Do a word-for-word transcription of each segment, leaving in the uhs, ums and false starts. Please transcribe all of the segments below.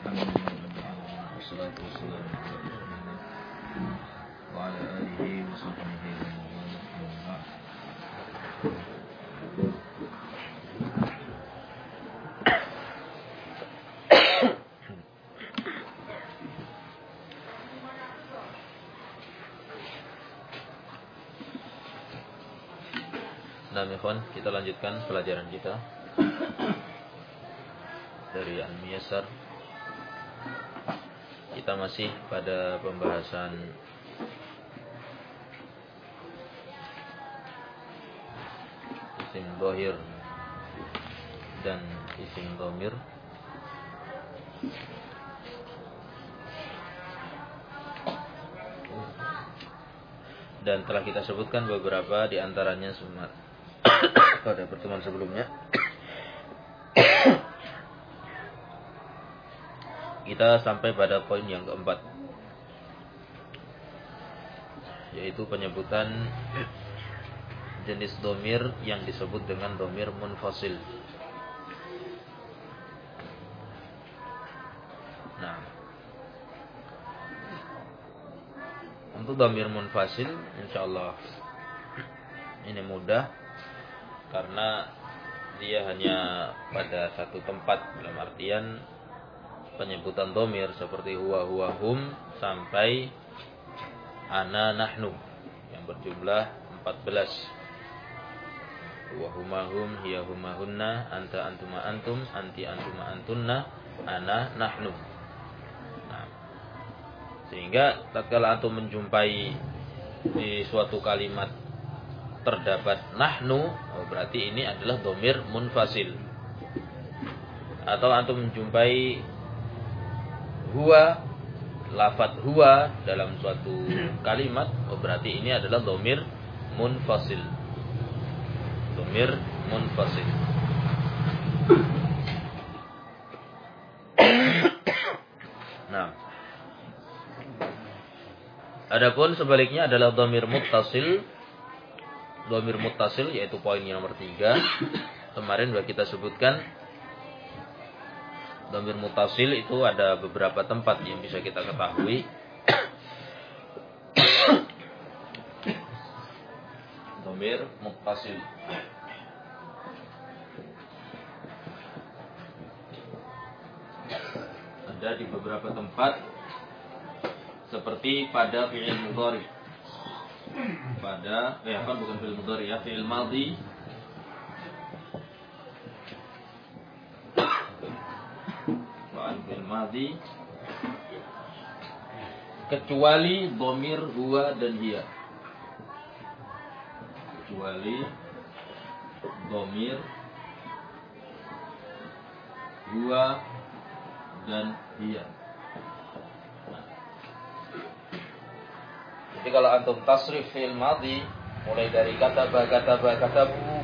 Wassalatu wassalamu wa ala alihi wa sahbihi wa man Nah, ikhwan, kita lanjutkan pelajaran kita dari Al-Muyassar. Kita masih pada pembahasan isim dhahir dan isim dhamir. Dan telah kita sebutkan beberapa di antaranya semua pada pertemuan sebelumnya. Kita sampai pada poin yang keempat, yaitu penyebutan jenis dhamir yang disebut dengan dhamir munfasil. Nah, untuk dhamir munfasil insyaallah ini mudah, karena dia hanya pada satu tempat, dalam artian penyebutan dhamir seperti huwa huwa hum sampai ana nahnu yang berjumlah empat belas. Huwa huma hum, hiya huma hunna, anta antuma antum, anti antuma antunna, ana nahnu. Nah, sehingga tatkala antum menjumpai di suatu kalimat terdapat nahnu, oh berarti ini adalah dhamir munfasil. Atau antum menjumpai huwa, lafadz huwa dalam suatu kalimat, oh berarti ini adalah dhamir munfasil. Dhamir munfasil. Nah, adapun sebaliknya adalah dhamir muttasil. Dhamir muttasil yaitu poin yang nomor tiga. Kemarin sudah kita sebutkan dhamir muttasil itu ada beberapa tempat yang bisa kita ketahui. Dhamir muttasil ada di beberapa tempat, seperti pada fi'il mudhari. Pada eh apa bukan fi'il mudhari ya, fi'il madhi. Pada fi'il madhi kecuali dhamir huwa dan hiya. Kecuali dhamir huwa dan hiya. Jadi kalau antum tasrif fi'il madhi mulai dari kataba, kataba, katabu,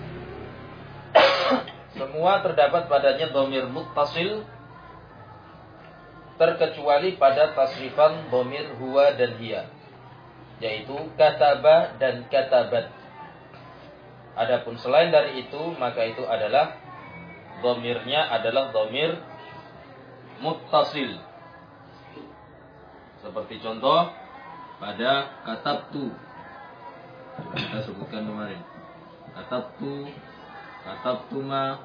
semua terdapat padanya dhamir muttasil, terkecuali pada tasrifan dhamir huwa dan hiya, yaitu kataba dan katabat. Adapun selain dari itu, maka itu adalah dhamirnya adalah dhamir muttasil. Seperti contoh pada katabtu, kita sebutkan kemarin, katabtu, katabtuma.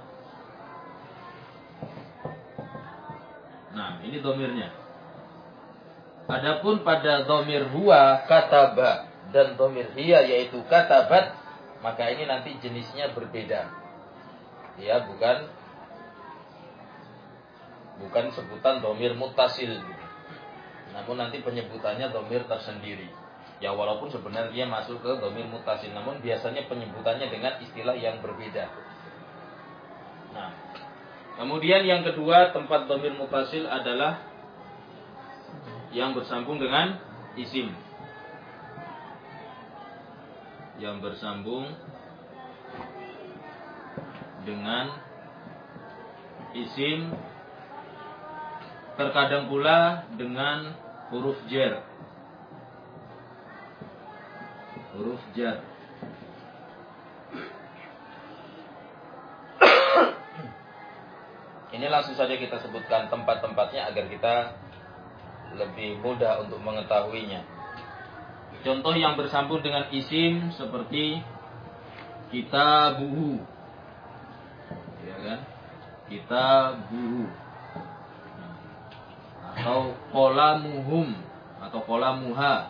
Nah, ini dhamirnya. Adapun pada dhamir huwa, kataba, dan dhamir hiya yaitu katabat, maka ini nanti jenisnya berbeda. Ya, bukan bukan sebutan dhamir muttasil. Namun nanti penyebutannya dhamir tersendiri. Ya walaupun sebenarnya masuk ke dhamir muttasil, namun biasanya penyebutannya dengan istilah yang berbeda. Nah, kemudian yang kedua tempat dhamir muttasil adalah yang bersambung dengan isim. Yang bersambung dengan isim, terkadang pula dengan huruf jar. Huruf jar. Ini langsung saja kita sebutkan tempat-tempatnya agar kita lebih mudah untuk mengetahuinya. Contoh yang bersambung dengan isim seperti kitabuhu, ya kan? Kitabuhu, atau qolamuhum atau qolamuha.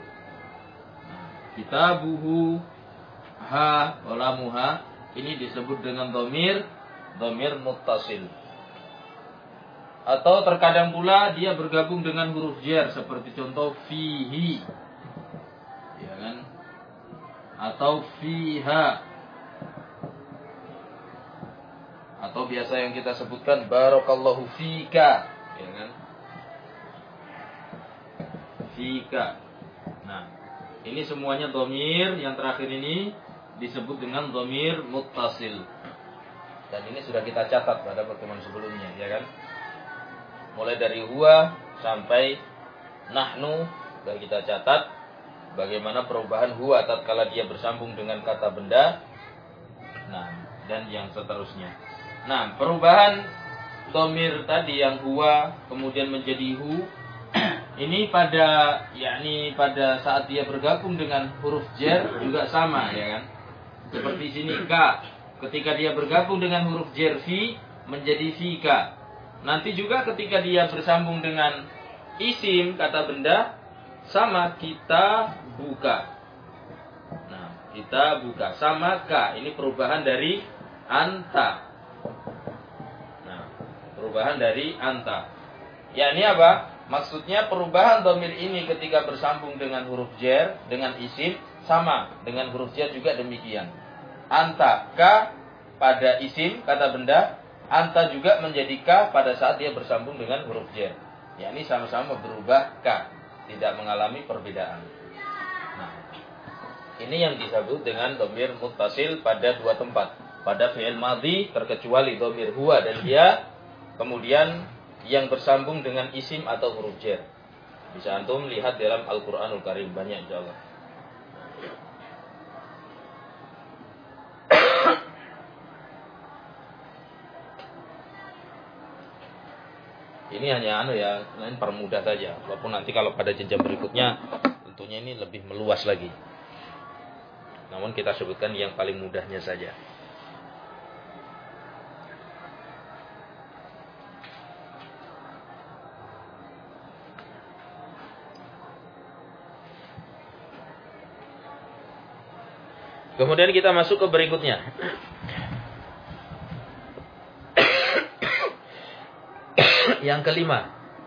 Kitabuhu, ha, qolamuha, ini disebut dengan dhamir dhamir muttasil. Atau terkadang pula dia bergabung dengan huruf jar seperti contoh fihi, ya kan? Atau fiha, atau biasa yang kita sebutkan barakallahu fika, ya kan? Fika. Nah, ini semuanya dhamir, yang terakhir ini disebut dengan dhamir muttasil. Dan ini sudah kita catat pada pertemuan sebelumnya, ya kan? Mulai dari huwa sampai nahnu sudah kita catat bagaimana perubahan huwa tatkala dia bersambung dengan kata benda. Nah, dan yang seterusnya. Nah, perubahan dhamir tadi yang huwa kemudian menjadi hu, ini pada yakni pada saat dia bergabung dengan huruf jar juga sama, ya kan? Seperti sini ka, ketika dia bergabung dengan huruf jar fi menjadi fika. Nanti juga ketika dia bersambung dengan isim kata benda sama, kita buka. Nah, kita buka sama ka, ini perubahan dari anta. Nah, perubahan dari anta. Ya, ini apa? Maksudnya perubahan dhamir ini ketika bersambung dengan huruf jar dengan isim sama, dengan huruf jar juga demikian. Anta ka pada isim kata benda, anta juga menjadi ka pada saat dia bersambung dengan huruf jar. Ya, ini sama-sama berubah ka, tidak mengalami perbedaan. Nah, ini yang disebut dengan dhamir muttasil pada dua tempat. Pada fi'il madhi terkecuali dhamir huwa dan dia, kemudian yang bersambung dengan isim atau huruf jar. Bisa antum lihat dalam Al-Qur'anul Karim banyak insyaallah. Ini hanya anu ya, lain permudah saja. Walaupun nanti kalau pada jenjang berikutnya tentunya ini lebih meluas lagi. Namun kita sebutkan yang paling mudahnya saja. Kemudian kita masuk ke berikutnya. Yang kelima.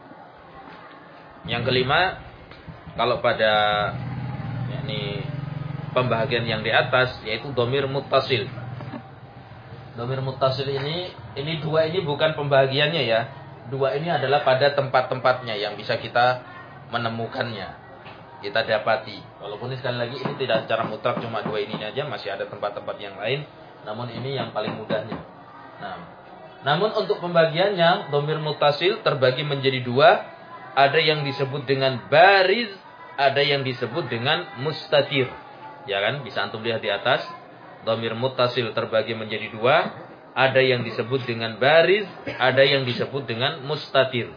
Yang kelima, kalau pada yakni pembahagian yang di atas yaitu dhamir muttasil. Dhamir muttasil ini ini dua ini bukan pembahagiannya ya. Dua ini adalah pada tempat-tempatnya yang bisa kita menemukannya, kita dapati. Walaupun ini sekali lagi ini tidak secara mutlak cuma dua ini aja, masih ada tempat-tempat yang lain. Namun ini yang paling mudahnya. Nah, namun untuk pembagiannya dhamir muttasil terbagi menjadi dua. Ada yang disebut dengan bariz, ada yang disebut dengan mustatir. Ya kan? Bisa antum lihat di atas. Dhamir muttasil terbagi menjadi dua. Ada yang disebut dengan bariz, ada yang disebut dengan mustatir.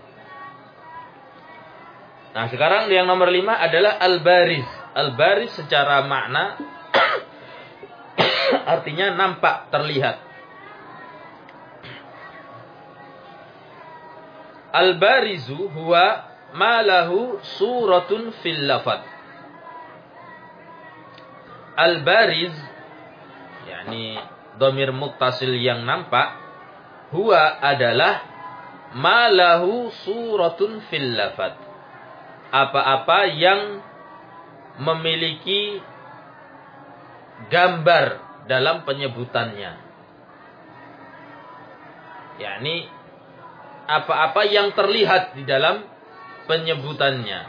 Nah, sekarang yang nomor lima adalah al-bariz. Al-bariz secara makna artinya nampak, terlihat. Al-barizu huwa ma lahu suratun fil lafadz. Al-bariz yakni dhamir muttasil yang nampak, huwa adalah ma lahu suratun fil lafadz. Apa-apa yang memiliki gambar dalam penyebutannya. Yakni apa-apa yang terlihat di dalam penyebutannya.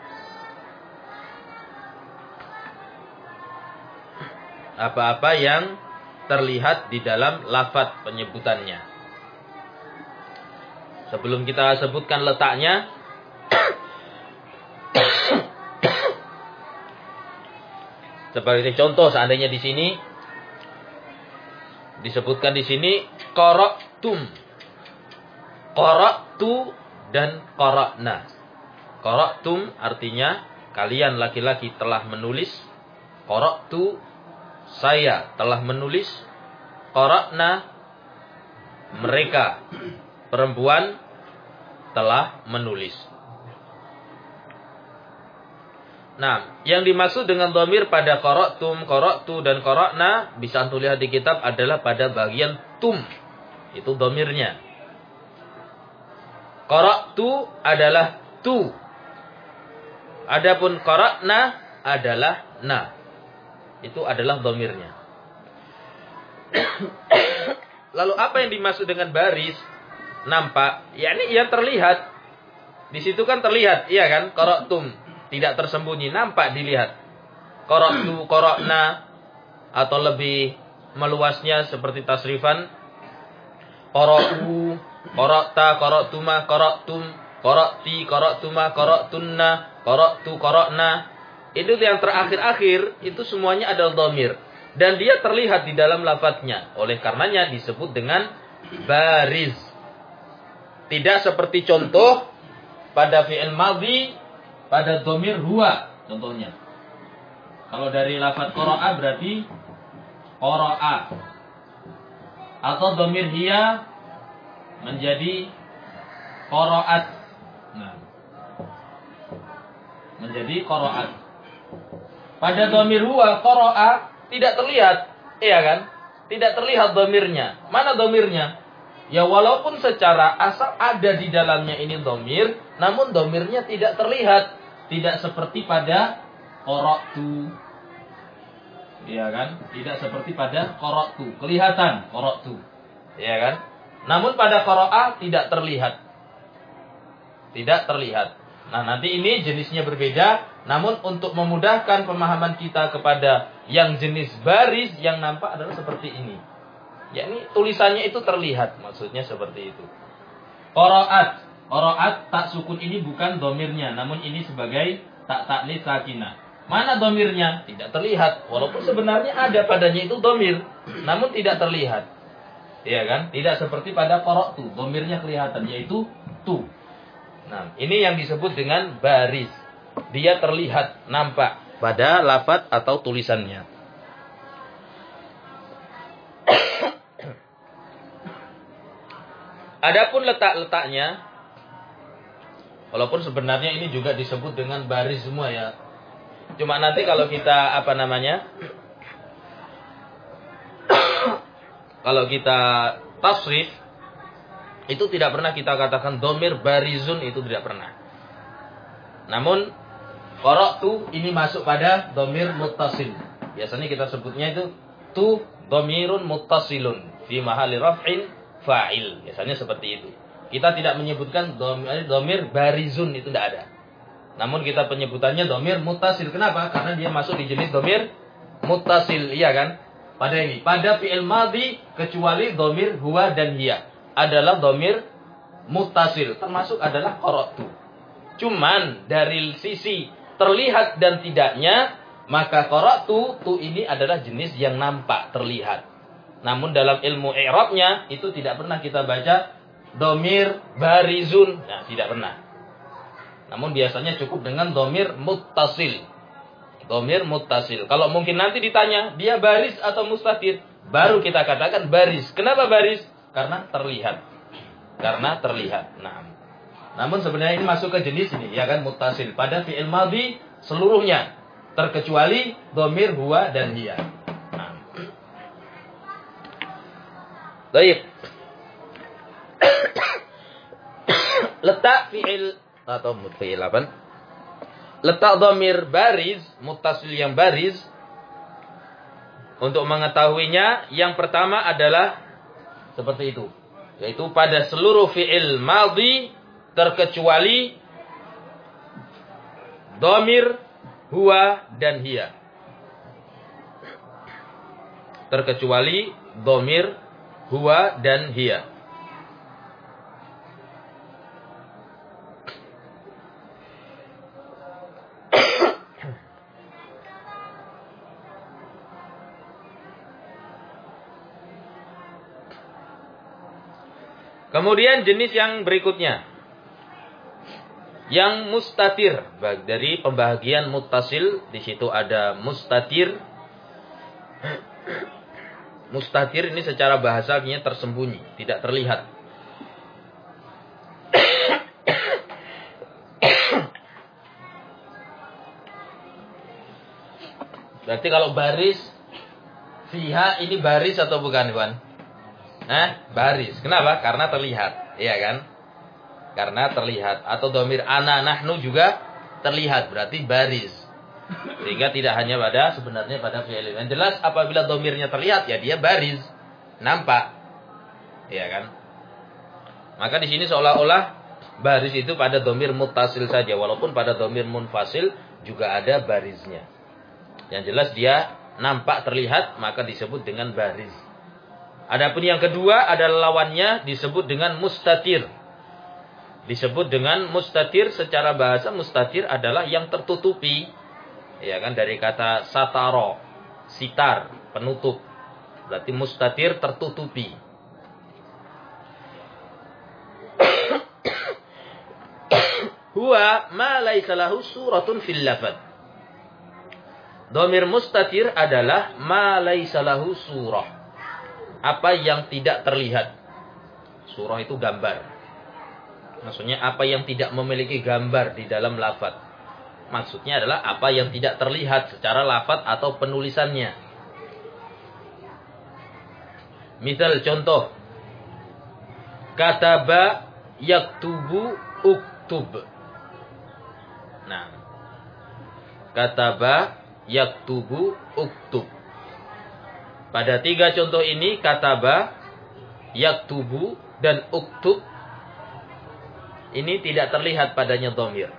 Apa-apa yang terlihat di dalam lafaz penyebutannya. Sebelum kita sebutkan letaknya, sebagai contoh, seandainya di sini disebutkan di sini qara'tum. qara'tu dan qara'na. Qara'tum artinya kalian laki-laki telah menulis. Qara'tu saya telah menulis. Qara'na mereka perempuan telah menulis. Nah, yang dimaksud dengan dhamir pada qara'tum, qara'tu dan qara'na bisa antum lihat di kitab adalah pada bagian tum. Itu dhamirnya. Qara'tu adalah tu. Adapun qara'na adalah na. Itu adalah dhamirnya. Lalu apa yang dimaksud dengan baris? Nampak, yakni yang terlihat. Di situ kan terlihat, iya kan? Qara'tum. Tidak tersembunyi, nampak dilihat. Qara'tu, qara'na, atau lebih meluasnya seperti tasrifan. Qara'u, qara'ta, qara'tuma, qara'tum, qara'ti, qara'tuma, qara'tunna, qara'tu, qara'na. Itu yang terakhir-akhir, itu semuanya adalah dhamir. Dan dia terlihat di dalam lafadznya. Oleh karenanya disebut dengan bariz. Tidak seperti contoh pada fi'il madhi, pada dhamir huwa contohnya. Kalau dari lafaz qara'a berarti qara'a. Atau dhamir hiya menjadi qara'at. Nah. Menjadi qara'at. Pada dhamir huwa qara'a tidak terlihat, iya kan? Tidak terlihat dhamirnya. Mana dhamirnya? Ya walaupun secara asal ada di dalamnya ini dhamir, namun dhamirnya tidak terlihat. Tidak seperti pada qara'tu. Iya kan? Tidak seperti pada qara'tu. Kelihatan qara'tu. Iya kan? Namun pada qara'a tidak terlihat. Tidak terlihat. Nah, nanti ini jenisnya berbeda. Namun untuk memudahkan pemahaman kita kepada yang jenis baris, yang nampak adalah seperti ini. Yakni tulisannya itu terlihat. Maksudnya seperti itu. Qara'at. Qara'at tak sukun ini bukan dhamirnya, namun ini sebagai tak taknis sakinah. Mana dhamirnya? Tidak terlihat. Walaupun sebenarnya ada padanya itu dhamir, namun tidak terlihat. Iya kan? Tidak seperti pada qara'tu, dhamirnya kelihatan yaitu tu. Nah, ini yang disebut dengan baris. Dia terlihat, nampak pada lafaz atau tulisannya. Adapun letak-letaknya, walaupun sebenarnya ini juga disebut dengan baris semua ya. Cuma nanti kalau kita apa namanya? Kalau kita tasrif itu tidak pernah kita katakan dhamir barizun, itu tidak pernah. Namun qara'tu ini masuk pada dhamir muttasil. Biasanya kita sebutnya itu tu dhamirun muttasilun fi mahalli raf'in fa'il. Biasanya seperti itu. Kita tidak menyebutkan dhamir barizun, itu tidak ada. Namun kita penyebutannya dhamir muttasil. Kenapa? Karena dia masuk di jenis dhamir muttasil, iya kan? Pada ini, pada fi'il madhi kecuali dhamir huwa dan hiya adalah dhamir muttasil, termasuk adalah qara'tu. Cuman dari sisi terlihat dan tidaknya, maka qara'tu tu ini adalah jenis yang nampak, terlihat. Namun dalam ilmu i'rabnya itu tidak pernah kita baca dhamir barizun, nah, tidak pernah. Namun biasanya cukup dengan dhamir muttasil. Dhamir muttasil. Kalau mungkin nanti ditanya, dia baris atau mustatir, baru kita katakan baris. Kenapa baris? Karena terlihat. Karena terlihat. Nah. Namun sebenarnya ini masuk ke jenis ini, ya kan, muttasil. Pada fi'il madhi seluruhnya, terkecuali dhamir huwa dan hiya. Nah. Baik. Letak fi'il atau fi'il apa? Letak dhamir bariz, muttasil yang bariz. Untuk mengetahuinya, yang pertama adalah seperti itu, yaitu pada seluruh fi'il madhi terkecuali dhamir huwa dan hiya. Terkecuali dhamir huwa dan hiya. Kemudian jenis yang berikutnya. Yang mustatir. Dari pembahagian muttasil. Di situ ada mustatir. Mustatir ini secara bahasa artinya tersembunyi. Tidak terlihat. Berarti kalau baris, fiha ini baris atau bukan, Iwan? Nah, baris. Kenapa? Karena terlihat, iya kan? Karena terlihat. Atau domir ana nahnu juga terlihat, berarti baris. Sehingga tidak hanya pada sebenarnya pada fi'il. Yang jelas apabila domirnya terlihat, ya dia baris, nampak, iya kan? Maka di sini seolah-olah baris itu pada domir muttasil saja, walaupun pada domir munfasil juga ada barisnya. Yang jelas dia nampak terlihat maka disebut dengan baris. Adapun yang kedua adalah lawannya disebut dengan mustatir. Disebut dengan mustatir secara bahasa mustatir adalah yang tertutupi. Ya kan dari kata sataro, sitar, penutup. Berarti mustatir tertutupi. Huwa ma laisa lahu suratun fil lafadz. Domir mustatir adalah ma laisa lahu surah. Apa yang tidak terlihat. Surah itu gambar. Maksudnya apa yang tidak memiliki gambar di dalam lafaz. Maksudnya adalah apa yang tidak terlihat secara lafaz atau penulisannya. Misal contoh. Kataba yaktubu uktub. Nah. Kataba yaktubu uktub. Pada tiga contoh ini kataba, yaktubu dan uktub ini tidak terlihat padanya dhamir.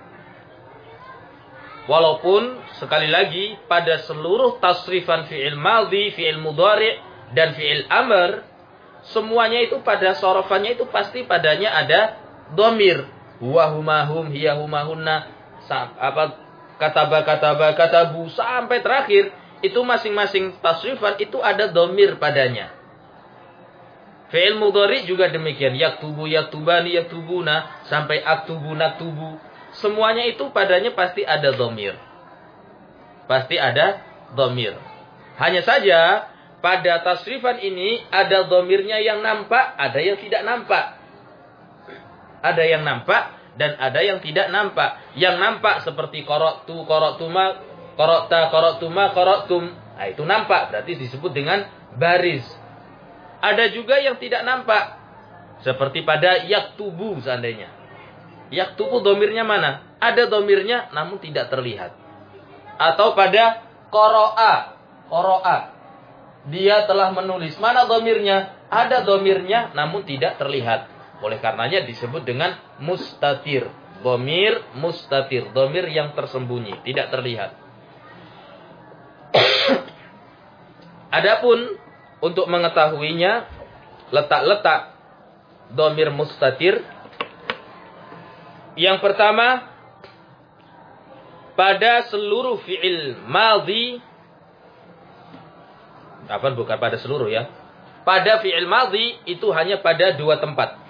Walaupun sekali lagi pada seluruh tasrifan fi'il madhi, fi'il mudhari' dan fi'il amr semuanya itu pada sorofannya itu pasti padanya ada dhamir. Huwa huma hum hiya huma hunna apa kataba kataba katabu sampai terakhir itu masing-masing tasrifan itu ada dhamir padanya. Fi'il mudhari juga demikian, yaktubu yaktubani yaktubuna sampai aktubu naktubu semuanya itu padanya pasti ada dhamir. Pasti ada dhamir. Hanya saja pada tasrifan ini ada dhamirnya yang nampak, ada yang tidak nampak. Ada yang nampak dan ada yang tidak nampak. Yang nampak seperti qara'tu, qara'tuma, qara'ta, qara'tuma, qara'tum. Nah, itu nampak. Berarti disebut dengan baris. Ada juga yang tidak nampak. Seperti pada yaktubu seandainya. Yaktubu domirnya mana? Ada domirnya namun tidak terlihat. Atau pada qara'a. Qara'a. Dia telah menulis. Mana domirnya? Ada domirnya namun tidak terlihat. Oleh karenanya disebut dengan mustatir. Domir mustatir. Domir yang tersembunyi. Tidak terlihat. Adapun untuk mengetahuinya. Letak-letak domir mustatir. Yang pertama. Pada seluruh fi'il madhi. Apa bukan pada seluruh ya. Pada fi'il madhi itu hanya pada dua tempat.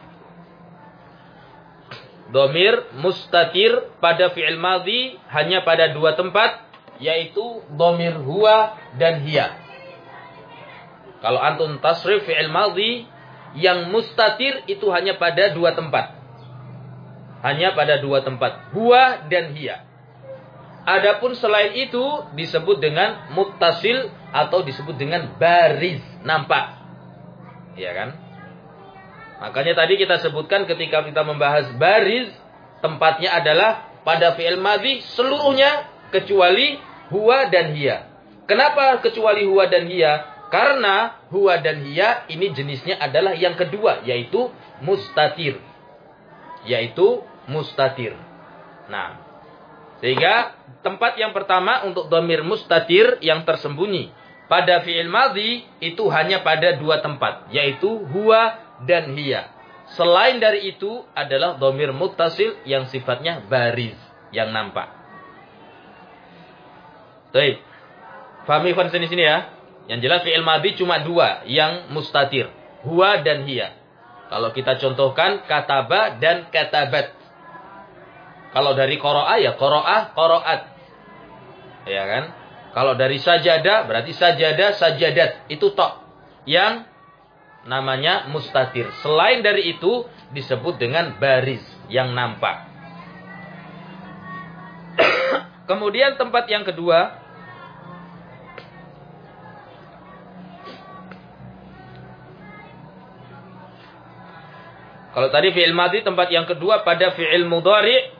Domir mustatir pada fi'il madhi hanya pada dua tempat, yaitu domir huwa dan hiya. Kalau antum tasrif fi'il madhi yang mustatir itu hanya pada dua tempat. Hanya pada dua tempat, huwa dan hiya. Adapun selain itu disebut dengan muttasil atau disebut dengan baris, nampak. Iya kan? Makanya tadi kita sebutkan ketika kita membahas baris, tempatnya adalah pada fi'il madhi seluruhnya kecuali huwa dan hiya. Kenapa kecuali huwa dan hiya? Karena huwa dan hiya ini jenisnya adalah yang kedua, yaitu mustatir. Yaitu mustatir. Nah, sehingga tempat yang pertama untuk dhamir mustatir yang tersembunyi pada fi'il madhi itu hanya pada dua tempat, yaitu huwa dan hiya. Selain dari itu adalah dhamir muttasil yang sifatnya baris, yang nampak. Baik. Fahami kan sini-sini ya. Yang jelas fi'il madhi cuma dua yang mustatir, huwa dan hiya. Kalau kita contohkan kataba dan katabat. Kalau dari qara'a ya qara'a, qara'at. Ya kan? Kalau dari sajada berarti sajada, sajadat. Itu tok yang namanya mustatir. Selain dari itu disebut dengan baris yang nampak. Kemudian tempat yang kedua, kalau tadi fi'il madhi, tempat yang kedua pada fi'il mudhari.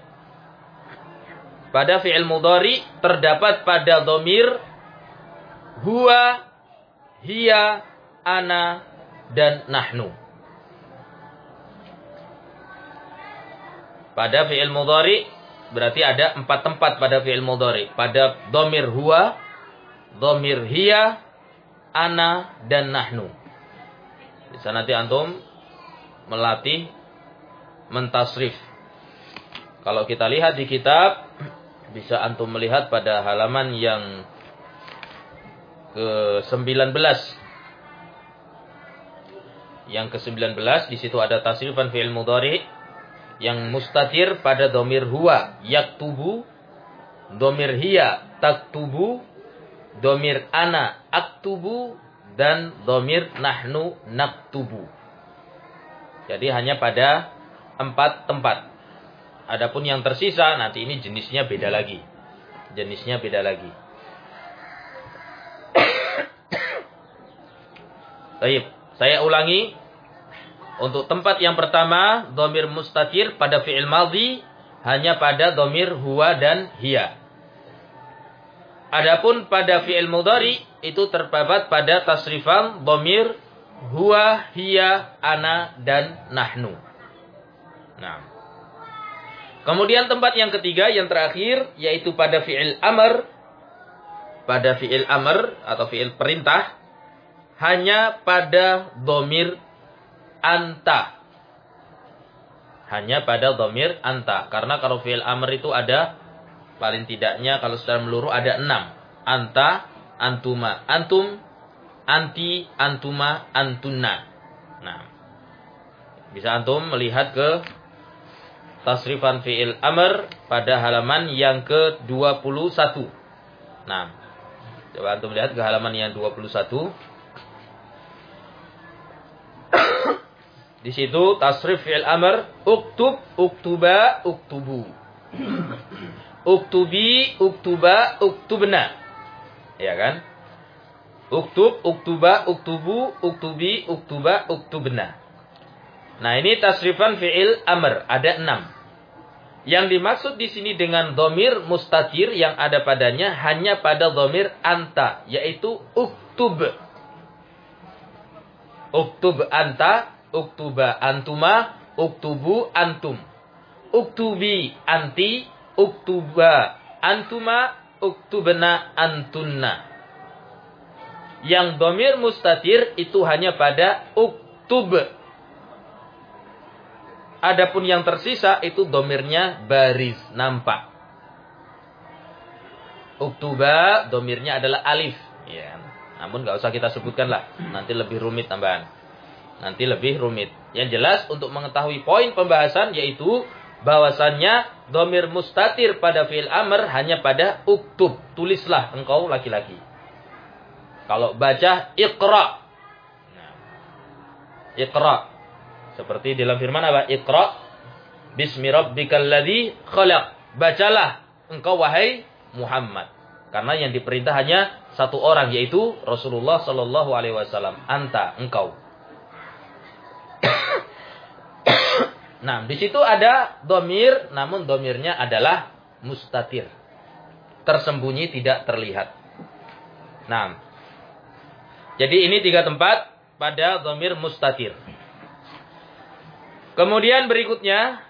Pada fi'il mudhari terdapat pada dhamir huwa, hiya, ana, dan nahnu. Pada fi'il mudhari berarti ada empat tempat pada fi'il mudhari. Pada dhamir huwa, dhamir hiya, ana, dan nahnu. Bisa nanti antum melatih mentasrif. Kalau kita lihat di kitab, bisa antum melihat pada halaman yang ke sembilan belas. Yang ke sembilan belas di situ ada tasrifan fi'il mudhari yang mustatir pada dhamir huwa yaktubu, dhamir hiya taktubu, dhamir ana aktubu, dan dhamir nahnu naktubu. Jadi hanya pada empat tempat. Adapun yang tersisa nanti ini jenisnya beda lagi. Jenisnya beda lagi. Baik, saya ulangi. Untuk tempat yang pertama, dhamir mustatir pada fi'il madhi hanya pada dhamir huwa dan hiya. Adapun pada fi'il mudhari itu terdapat pada tasrifan dhamir huwa, hiya, ana, dan nahnu. Nah. Kemudian tempat yang ketiga, yang terakhir, yaitu pada fi'il amr. Pada fi'il amr atau fi'il perintah, hanya pada dhamir anta. Hanya pada dhamir anta. Karena kalau fi'il amr itu ada, paling tidaknya kalau secara meluruh ada enam. Anta, antuma, antum, anti, antuma, antunna. Nah, bisa antum melihat ke tasrifan fi'il amr pada halaman yang ke dua puluh satu. Nah, coba antum lihat ke halaman yang dua puluh satu. Di situ tasrif fi'il amr, uktub, uktuba, uktubu. Uktubi, uktuba, uktubna. Ya kan? Uktub, uktuba, uktubu, uktubi, uktuba, uktubna. Nah, ini tasrifan fi'il amr, ada enam. Yang dimaksud di sini dengan dhamir mustatir yang ada padanya hanya pada dhamir anta, yaitu uktub. Uktub anta, uktuba antuma, uktubu antum. Uktubi anti, uktuba antuma, uktubna antunna. Yang dhamir mustatir itu hanya pada uktub. Adapun yang tersisa itu domirnya baris, nampak. Uktuba domirnya adalah alif. Ya, namun nggak usah kita sebutkan lah. Nanti lebih rumit tambahan. Nanti lebih rumit. Yang jelas untuk mengetahui poin pembahasan yaitu bahwasannya domir mustatir pada fi'il amr hanya pada uktub. Tulislah engkau laki-laki. Kalau baca iqra. Nah, iqra. Seperti dalam firman apa? Iqra bismi rabbikal ladzi khalaq. Bacalah engkau wahai Muhammad. Karena yang diperintah hanya satu orang yaitu Rasulullah sallallahu alaihi wasallam. Anta, engkau. Nah, di situ ada domir, namun domirnya adalah mustatir. Tersembunyi, tidak terlihat. Nah, jadi ini tiga tempat pada domir mustatir. Kemudian berikutnya,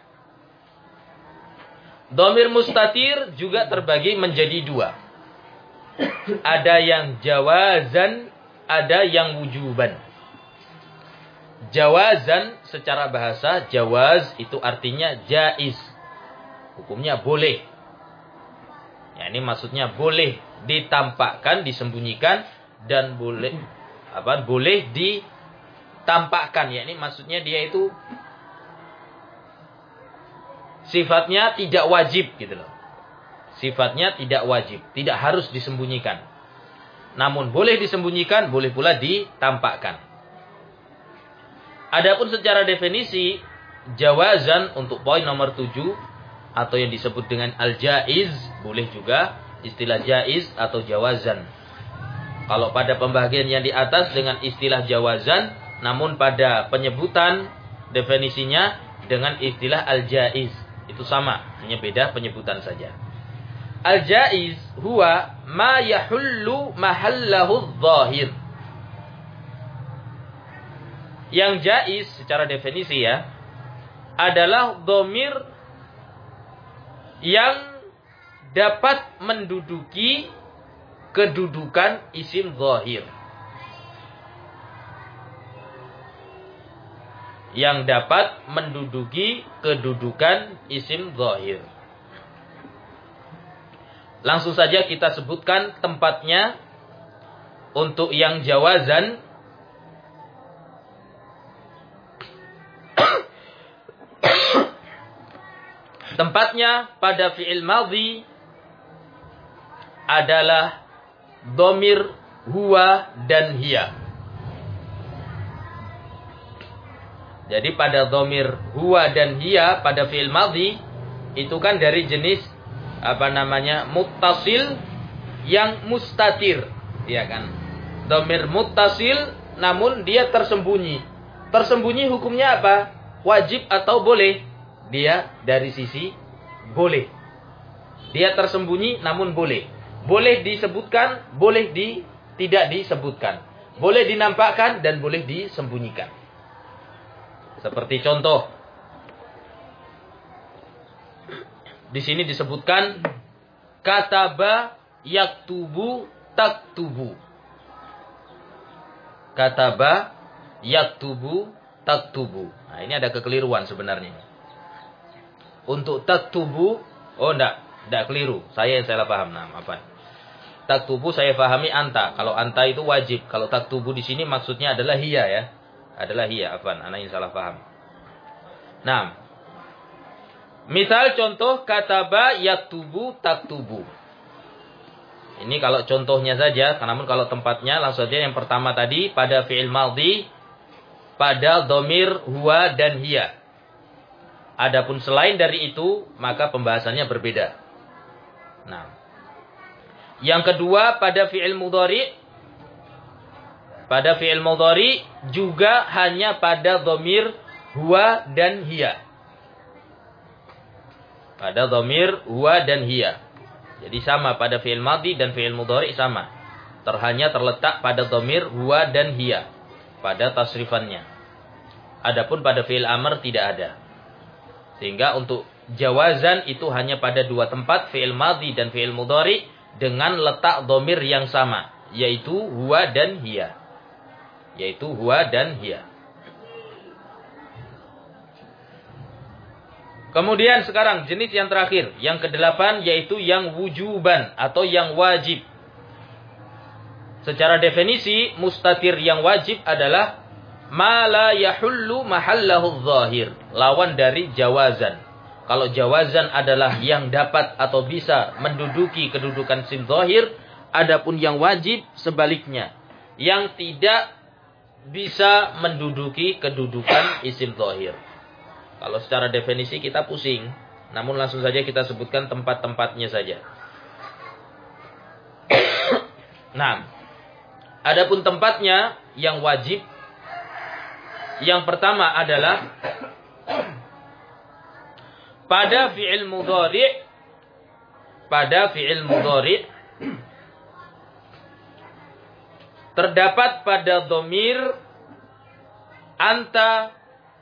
domir mustatir juga terbagi menjadi dua. Ada yang jawazan, ada yang wujuban. Jawazan secara bahasa, jawaz itu artinya jaiz. Hukumnya boleh. Ya, ini maksudnya boleh ditampakkan, disembunyikan, dan boleh apa? Boleh di ditampakkan, ya ini maksudnya dia itu sifatnya tidak wajib gitu loh. Sifatnya tidak wajib, tidak harus disembunyikan. Namun boleh disembunyikan, boleh pula ditampakkan. Adapun secara definisi jawazan untuk poin nomor tujuh atau yang disebut dengan al-jaiz, boleh juga istilah jaiz atau jawazan. Kalau pada pembagian yang di atas dengan istilah jawazan, namun pada penyebutan definisinya dengan istilah al-jaiz. Itu sama, hanya beda penyebutan saja. Al-jaiz huwa ma yahullu mahallahu adh-dhahir. Yang jaiz secara definisi ya adalah dhamir yang dapat menduduki kedudukan isim zahir. Yang dapat menduduki kedudukan isim zahir. Langsung saja kita sebutkan tempatnya untuk yang jawazan. Tempatnya pada fi'il madhi adalah dhamir huwa dan hiya. Jadi pada dhamir huwa dan hiya pada fi'il madhi itu kan dari jenis apa namanya muttasil yang mustatir, ya kan? Dhamir muttasil namun dia tersembunyi. Tersembunyi hukumnya apa? Wajib atau boleh? Dia dari sisi boleh. Dia tersembunyi namun boleh. Boleh disebutkan, boleh di tidak disebutkan. Boleh dinampakkan dan boleh disembunyikan. Seperti contoh. Di sini disebutkan kataba yaktubu taktubu. Kataba yaktubu taktubu. Nah, ini ada kekeliruan sebenarnya. Untuk taktubu, oh enggak, enggak keliru. Saya yang salah paham. Nah, apa? Taktubu saya pahami anta. Kalau anta itu wajib. Kalau taktubu di sini maksudnya adalah hiya ya. Adalah hiya, afan. Anak yang salah paham. Nah, misal contoh kataba yaktubu taktubu. Ini kalau contohnya saja, namun kalau tempatnya langsung saja yang pertama tadi pada fi'il madhi pada dhamir huwa dan hiya. Adapun selain dari itu, maka pembahasannya berbeda. Nah, yang kedua pada fi'il mudhari, pada fi'il mudhari juga hanya pada dhamir huwa dan hiya. Pada dhamir huwa dan hiya. Jadi sama pada fi'il madhi dan fi'il mudhari sama. Terhanya terletak pada dhamir huwa dan hiya pada tasrifannya. Adapun pada fi'il amr tidak ada. Sehingga untuk jawazan itu hanya pada dua tempat, fi'il madhi dan fi'il mudhari dengan letak dhamir yang sama, yaitu huwa dan hiya. Yaitu huwa dan hiya. Kemudian sekarang jenis yang terakhir, yang kedelapan yaitu yang wujuban atau yang wajib. Secara definisi mustatir yang wajib adalah ma la yahullu mahallahu zahir, lawan dari jawazan. Kalau jawazan adalah yang dapat atau bisa menduduki kedudukan isim zahir, adapun yang wajib sebaliknya, yang tidak bisa menduduki kedudukan isim zahir. Kalau secara definisi kita pusing, namun langsung saja kita sebutkan tempat-tempatnya saja. Nah, adapun tempatnya yang wajib, yang pertama adalah pada fi'il mudhari, pada fi'il mudhari terdapat pada dhamir anta,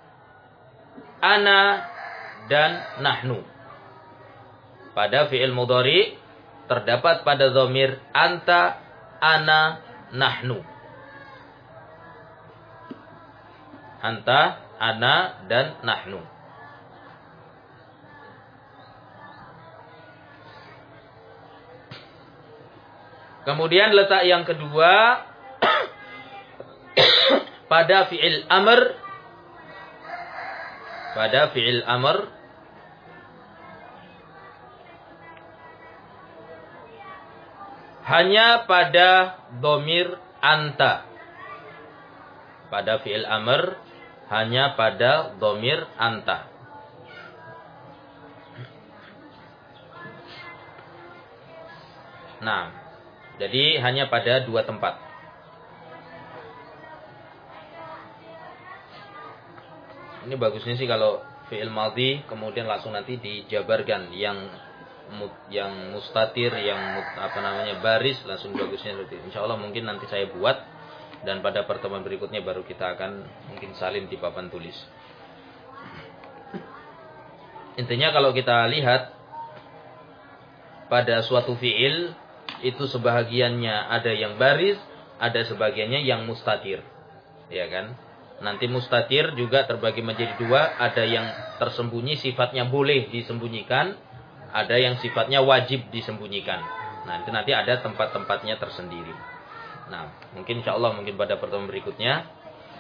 ana, dan nahnu. Pada fi'il mudhari terdapat pada dhamir anta, ana, nahnu. Anta, ana, dan nahnu. Kemudian letak yang kedua pada fi'il amr, pada fi'il amr hanya pada dhamir anta. Pada fi'il amr hanya pada dhamir anta. Nah, jadi hanya pada dua tempat. Ini bagusnya sih kalau fi'il madhi kemudian langsung nanti dijabarkan yang yang mustatir, yang apa namanya baris, langsung bagusnya seperti itu. Insyaallah mungkin nanti saya buat dan pada pertemuan berikutnya baru kita akan mungkin salin di papan tulis. Intinya kalau kita lihat pada suatu fi'il itu sebahagiannya ada yang baris, ada sebagiannya yang mustatir. Ya kan? Nanti mustatir juga terbagi menjadi dua, ada yang tersembunyi sifatnya boleh disembunyikan, ada yang sifatnya wajib disembunyikan. Nah, itu nanti ada tempat-tempatnya tersendiri. Nah, mungkin insyaallah mungkin pada pertemuan berikutnya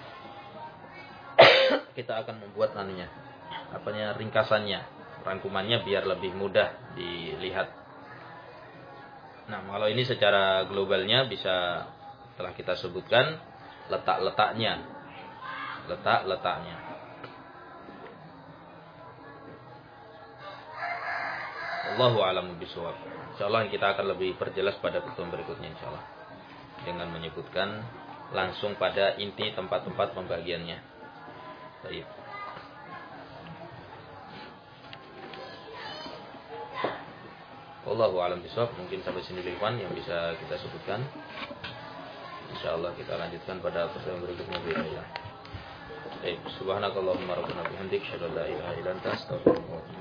kita akan membuat anunya, apanya ringkasannya, rangkumannya biar lebih mudah dilihat. Nah, kalau ini secara globalnya bisa telah kita sebutkan letak-letaknya. Letak-letaknya. Wallahu a'lamu bishawab. Insyaallah kita akan lebih perjelas pada pertemuan berikutnya insyaallah. Dengan menyebutkan langsung pada inti tempat-tempat pembagiannya. Baik. Wallahu a'lam bishawab. Mungkin sampai sini dulu yang bisa kita sebutkan. Insyaallah kita lanjutkan pada pertemuan berikutnya bismillah. Subhanakallahumma rabbana bihamdik, asyhadu an la ilaha illa anta, astaghfiruka wa atubu ilaik.